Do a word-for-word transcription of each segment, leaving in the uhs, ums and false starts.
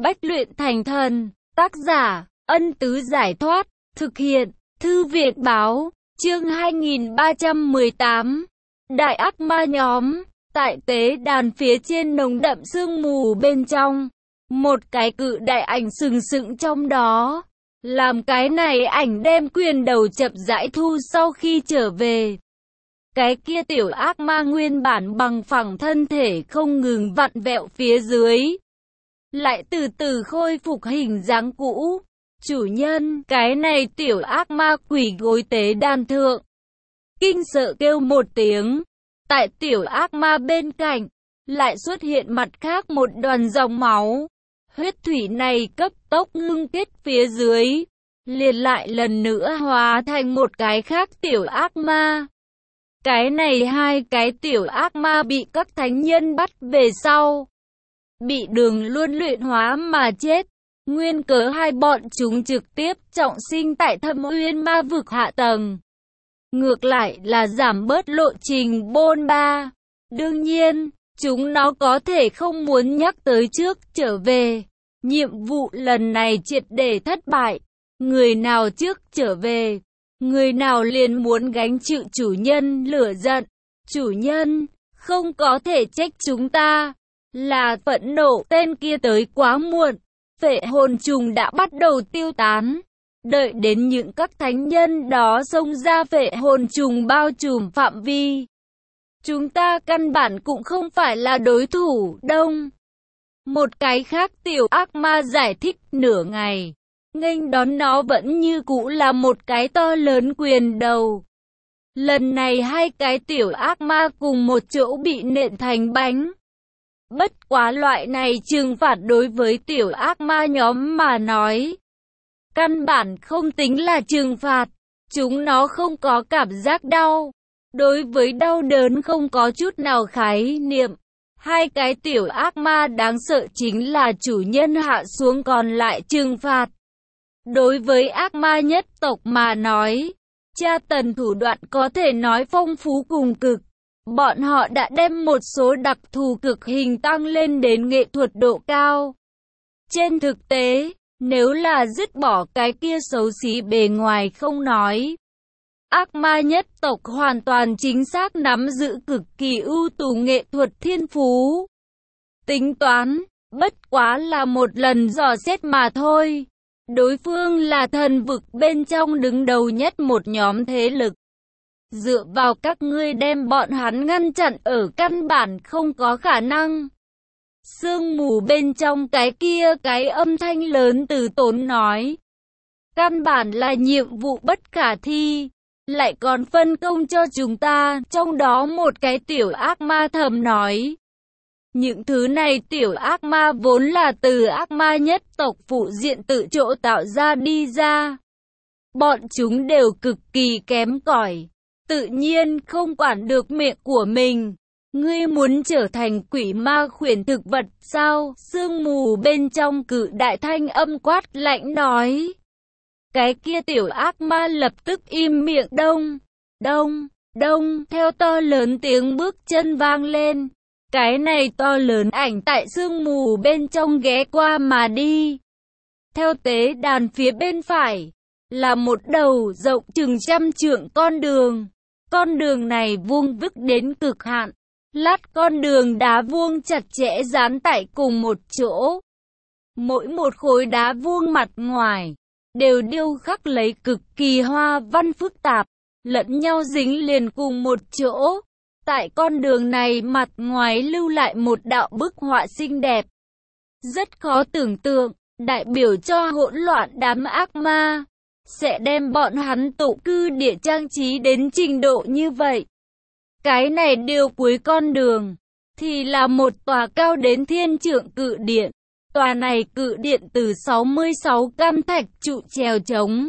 Bách luyện thành thần, tác giả, Ân Tứ Giải Thoát, thực hiện, Thư Viện Báo, chương hai nghìn ba trăm mười tám. Đại ác ma nhóm, tại tế đàn phía trên nồng đậm sương mù bên trong, một cái cự đại ảnh sừng sững trong đó. Làm cái này ảnh đem quyền đầu chậm rãi thu sau khi trở về. Cái kia tiểu ác ma nguyên bản bằng phẳng thân thể không ngừng vặn vẹo phía dưới, lại từ từ khôi phục hình dáng cũ. Chủ nhân, cái này tiểu ác ma quỳ gối tế đàn thượng, kinh sợ kêu một tiếng. Tại tiểu ác ma bên cạnh, lại xuất hiện mặt khác một đoàn dòng máu. Huyết thủy này cấp tốc ngưng kết phía dưới, liền lại lần nữa hóa thành một cái khác tiểu ác ma. Cái này hai cái tiểu ác ma bị các thánh nhân bắt về sau, bị đường luôn luyện hóa mà chết. Nguyên cớ hai bọn chúng trực tiếp trọng sinh tại Thâm Uyên ma vực hạ tầng, ngược lại là giảm bớt lộ trình bôn ba. Đương nhiên, chúng nó có thể không muốn nhắc tới trước trở về. Nhiệm vụ lần này triệt để thất bại. Người nào trước trở về, người nào liền muốn gánh chịu chủ nhân lửa giận. Chủ nhân, không có thể trách chúng ta, là phẫn nộ tên kia tới quá muộn. Phệ hồn trùng đã bắt đầu tiêu tán. Đợi đến những các thánh nhân đó xông ra phệ hồn trùng bao trùm phạm vi, chúng ta căn bản cũng không phải là đối thủ. Đông. Một cái khác tiểu ác ma giải thích nửa ngày. Nghênh đón nó vẫn như cũ là một cái to lớn quyền đầu. Lần này hai cái tiểu ác ma cùng một chỗ bị nện thành bánh. Bất quá loại này trừng phạt đối với tiểu ác ma nhóm mà nói, căn bản không tính là trừng phạt. Chúng nó không có cảm giác đau. Đối với đau đớn không có chút nào khái niệm. Hai cái tiểu ác ma đáng sợ chính là chủ nhân hạ xuống còn lại trừng phạt. Đối với ác ma nhất tộc mà nói, tra tấn thủ đoạn có thể nói phong phú cùng cực. Bọn họ đã đem một số đặc thù cực hình tăng lên đến nghệ thuật độ cao. Trên thực tế, nếu là dứt bỏ cái kia xấu xí bề ngoài không nói, ác ma nhất tộc hoàn toàn chính xác nắm giữ cực kỳ ưu tú nghệ thuật thiên phú. Tính toán, bất quá là một lần dò xét mà thôi. Đối phương là thần vực bên trong đứng đầu nhất một nhóm thế lực. Dựa vào các ngươi đem bọn hắn ngăn chặn ở căn bản không có khả năng. Sương mù bên trong cái kia cái âm thanh lớn từ tốn nói. Căn bản là nhiệm vụ bất khả thi. Lại còn phân công cho chúng ta. Trong đó một cái tiểu ác ma thầm nói. Những thứ này tiểu ác ma vốn là từ ác ma nhất tộc phụ diện tự chỗ tạo ra đi ra. Bọn chúng đều cực kỳ kém cỏi, tự nhiên không quản được miệng của mình. Ngươi muốn trở thành quỷ ma khuyển thực vật sao? Sương mù bên trong cự đại thanh âm quát lạnh nói. Cái kia tiểu ác ma lập tức im miệng. Đông, đông, đông, theo to lớn tiếng bước chân vang lên. Cái này to lớn ảnh tại sương mù bên trong ghé qua mà đi. Theo tế đàn phía bên phải, là một đầu rộng chừng trăm trượng con đường. Con đường này vuông vức đến cực hạn. Lát con đường đá vuông chặt chẽ dán tại cùng một chỗ. Mỗi một khối đá vuông mặt ngoài, đều điêu khắc lấy cực kỳ hoa văn phức tạp, lẫn nhau dính liền cùng một chỗ. Tại con đường này mặt ngoài lưu lại một đạo bức họa xinh đẹp. Rất khó tưởng tượng, đại biểu cho hỗn loạn đám ác ma, sẽ đem bọn hắn tụ cư địa trang trí đến trình độ như vậy. Cái này điều cuối con đường, thì là một tòa cao đến thiên trượng cự điện. Tòa này cự điện từ sáu mươi sáu cam thạch trụ chèo chống.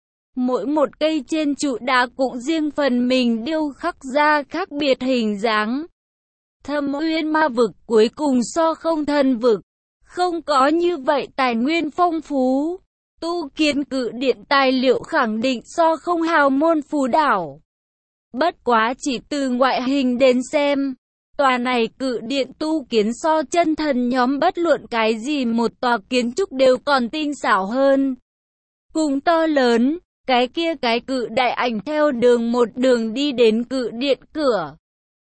Mỗi một cây trên trụ đá cũng riêng phần mình điêu khắc ra khác biệt hình dáng. Thâm Uyên ma vực cuối cùng so không thần vực, không có như vậy tài nguyên phong phú. Tu kiến cự điện tài liệu khẳng định so không hào môn phú đảo. Bất quá chỉ từ ngoại hình đến xem, Tòa này cự điện tu kiến so chân thần nhóm bất luận cái gì một tòa kiến trúc đều còn tinh xảo hơn. Cùng to lớn, cái kia cái cự đại ảnh theo đường một đường đi đến cự điện cửa.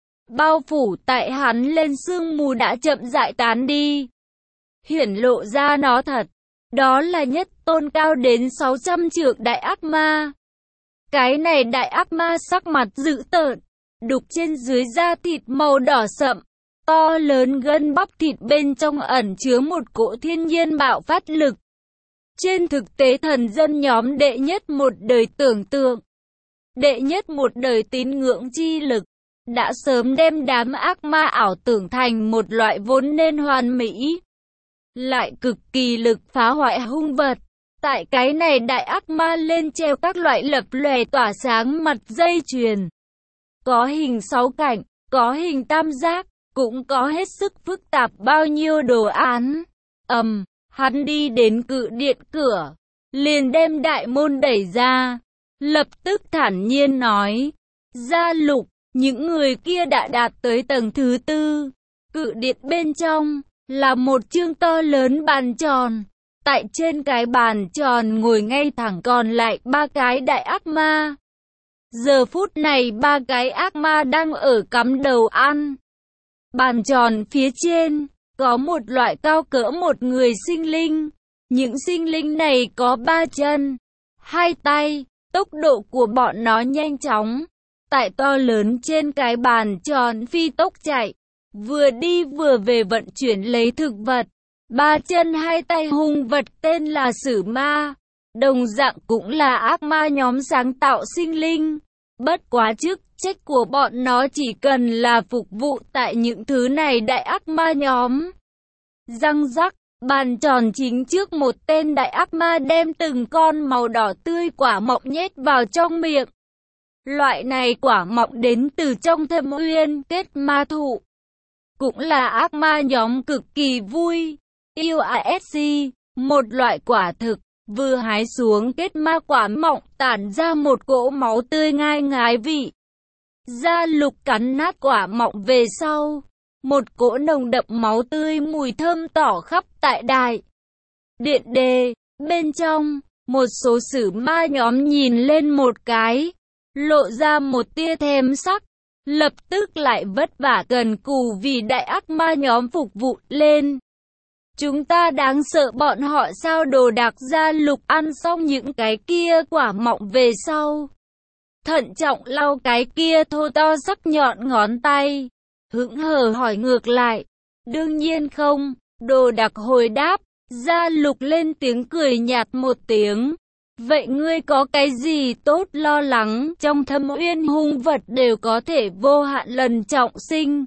Bao phủ tại hắn lên sương mù đã chậm rãi tán đi. Hiển lộ ra nó thật. Đó là nhất tôn cao đến sáu trăm trượng đại ác ma. Cái này đại ác ma sắc mặt dữ tợn, đục trên dưới da thịt màu đỏ sậm, to lớn gân bắp thịt bên trong ẩn chứa một cỗ thiên nhiên bạo phát lực. Trên thực tế thần dân nhóm đệ nhất một đời tưởng tượng, đệ nhất một đời tín ngưỡng chi lực, đã sớm đem đám ác ma ảo tưởng thành một loại vốn nên hoàn mỹ, lại cực kỳ lực phá hoại hung vật. Tại cái này đại ác ma lên treo các loại lập lòe tỏa sáng mặt dây chuyền. Có hình sáu cạnh, có hình tam giác, cũng có hết sức phức tạp bao nhiêu đồ án. Ầm, um, hắn đi đến cự điện cửa, liền đem đại môn đẩy ra, lập tức thản nhiên nói: Gia Lục, những người kia đã đạt tới tầng thứ tư. Cự điện bên trong là một chương to lớn bàn tròn. Tại trên cái bàn tròn ngồi ngay thẳng còn lại ba cái đại ác ma. Giờ phút này ba cái ác ma đang ở cắm đầu ăn. Bàn tròn phía trên có một loại cao cỡ một người sinh linh. Những sinh linh này có ba chân, hai tay, tốc độ của bọn nó nhanh chóng. Tại to lớn trên cái bàn tròn phi tốc chạy, vừa đi vừa về vận chuyển lấy thực vật. Ba chân hai tay hung vật tên là Sử Ma, đồng dạng cũng là ác ma nhóm sáng tạo sinh linh. Bất quá chức trách của bọn nó chỉ cần là phục vụ tại những thứ này đại ác ma nhóm. Răng rắc, bàn tròn chính trước một tên đại ác ma đem từng con màu đỏ tươi quả mọng nhét vào trong miệng. Loại này quả mọng đến từ trong Thâm Uyên Kết Ma Thụ, cũng là ác ma nhóm cực kỳ vui yêu asc, một loại quả thực, vừa hái xuống kết ma quả mọng tản ra một cỗ máu tươi ngai ngái vị. Gia Lục cắn nát quả mọng về sau, một cỗ nồng đậm máu tươi mùi thơm tỏ khắp tại đại điện đề. Bên trong, một số sử ma nhóm nhìn lên một cái, lộ ra một tia thèm sắc, lập tức lại vất vả cần cù vì đại ác ma nhóm phục vụ lên. Chúng ta đáng sợ bọn họ sao? Đồ đạc. Gia Lục ăn xong những cái kia quả mọng về sau, thận trọng lau cái kia thô to sắc nhọn ngón tay, hững hờ hỏi ngược lại. Đương nhiên không, Đồ đạc hồi đáp. Gia Lục lên tiếng cười nhạt một tiếng. Vậy ngươi có cái gì tốt lo lắng? Trong Thâm Uyên hung vật đều có thể vô hạn lần trọng sinh,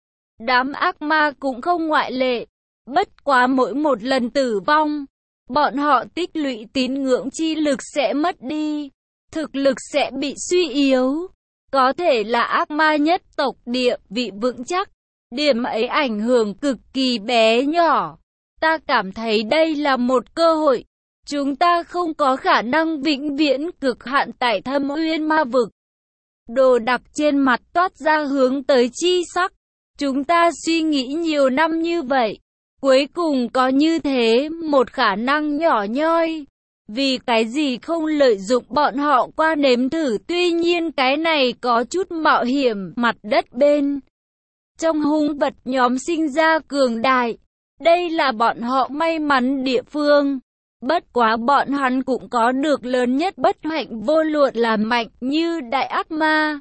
đám ác ma cũng không ngoại lệ. Bất quá mỗi một lần tử vong, bọn họ tích lũy tín ngưỡng chi lực sẽ mất đi, thực lực sẽ bị suy yếu. Có thể là ác ma nhất tộc địa vị vững chắc, điểm ấy ảnh hưởng cực kỳ bé nhỏ. Ta cảm thấy đây là một cơ hội. Chúng ta không có khả năng vĩnh viễn cực hạn tại Thâm Uyên ma vực. Đồ đặc trên mặt toát ra hướng tới chi sắc. Chúng ta suy nghĩ nhiều năm như vậy, cuối cùng có như thế một khả năng nhỏ nhoi. Vì cái gì không lợi dụng bọn họ qua nếm thử? Tuy nhiên cái này có chút mạo hiểm. Mặt đất bên trong hung vật nhóm sinh ra cường đại, đây là bọn họ may mắn địa phương. Bất quá bọn hắn cũng có được lớn nhất bất hạnh, vô luận là mạnh như đại ác ma,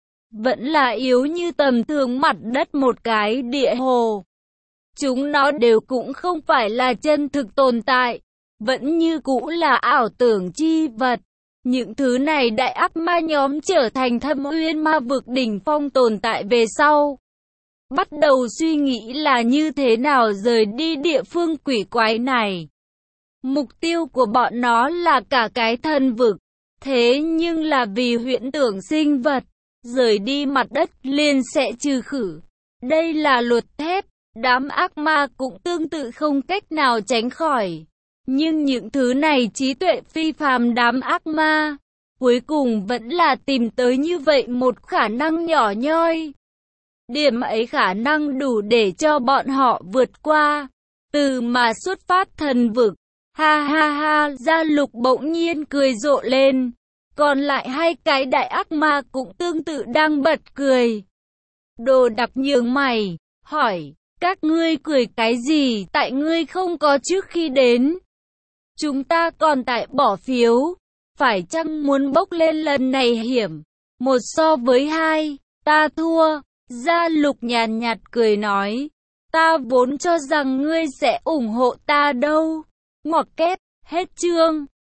vẫn là yếu như tầm thường mặt đất một cái địa hồ. Chúng nó đều cũng không phải là chân thực tồn tại, vẫn như cũ là ảo tưởng chi vật. Những thứ này đại ác ma nhóm trở thành Thâm Uyên ma vực đỉnh phong tồn tại về sau, bắt đầu suy nghĩ là như thế nào rời đi địa phương quỷ quái này. Mục tiêu của bọn nó là cả cái thần vực, thế nhưng là vì huyễn tưởng sinh vật, rời đi mặt đất liền sẽ trừ khử. Đây là luật thép, đám ác ma cũng tương tự không cách nào tránh khỏi. Nhưng những thứ này trí tuệ phi phàm đám ác ma, cuối cùng vẫn là tìm tới như vậy một khả năng nhỏ nhoi. Điểm ấy khả năng đủ để cho bọn họ vượt qua. Từ mà xuất phát thần vực. Ha ha ha, Gia Lục bỗng nhiên cười rộ lên. Còn lại hai cái đại ác ma cũng tương tự đang bật cười. Đồ Đạc nhướng mày, hỏi, các ngươi cười cái gì, tại ngươi không có trước khi đến. Chúng ta còn tại bỏ phiếu, phải chăng muốn bốc lên lần này hiểm, một so với hai, ta thua. Gia Lục nhàn nhạt cười nói, ta vốn cho rằng ngươi sẽ ủng hộ ta đâu. Ngoặc kép, hết chương.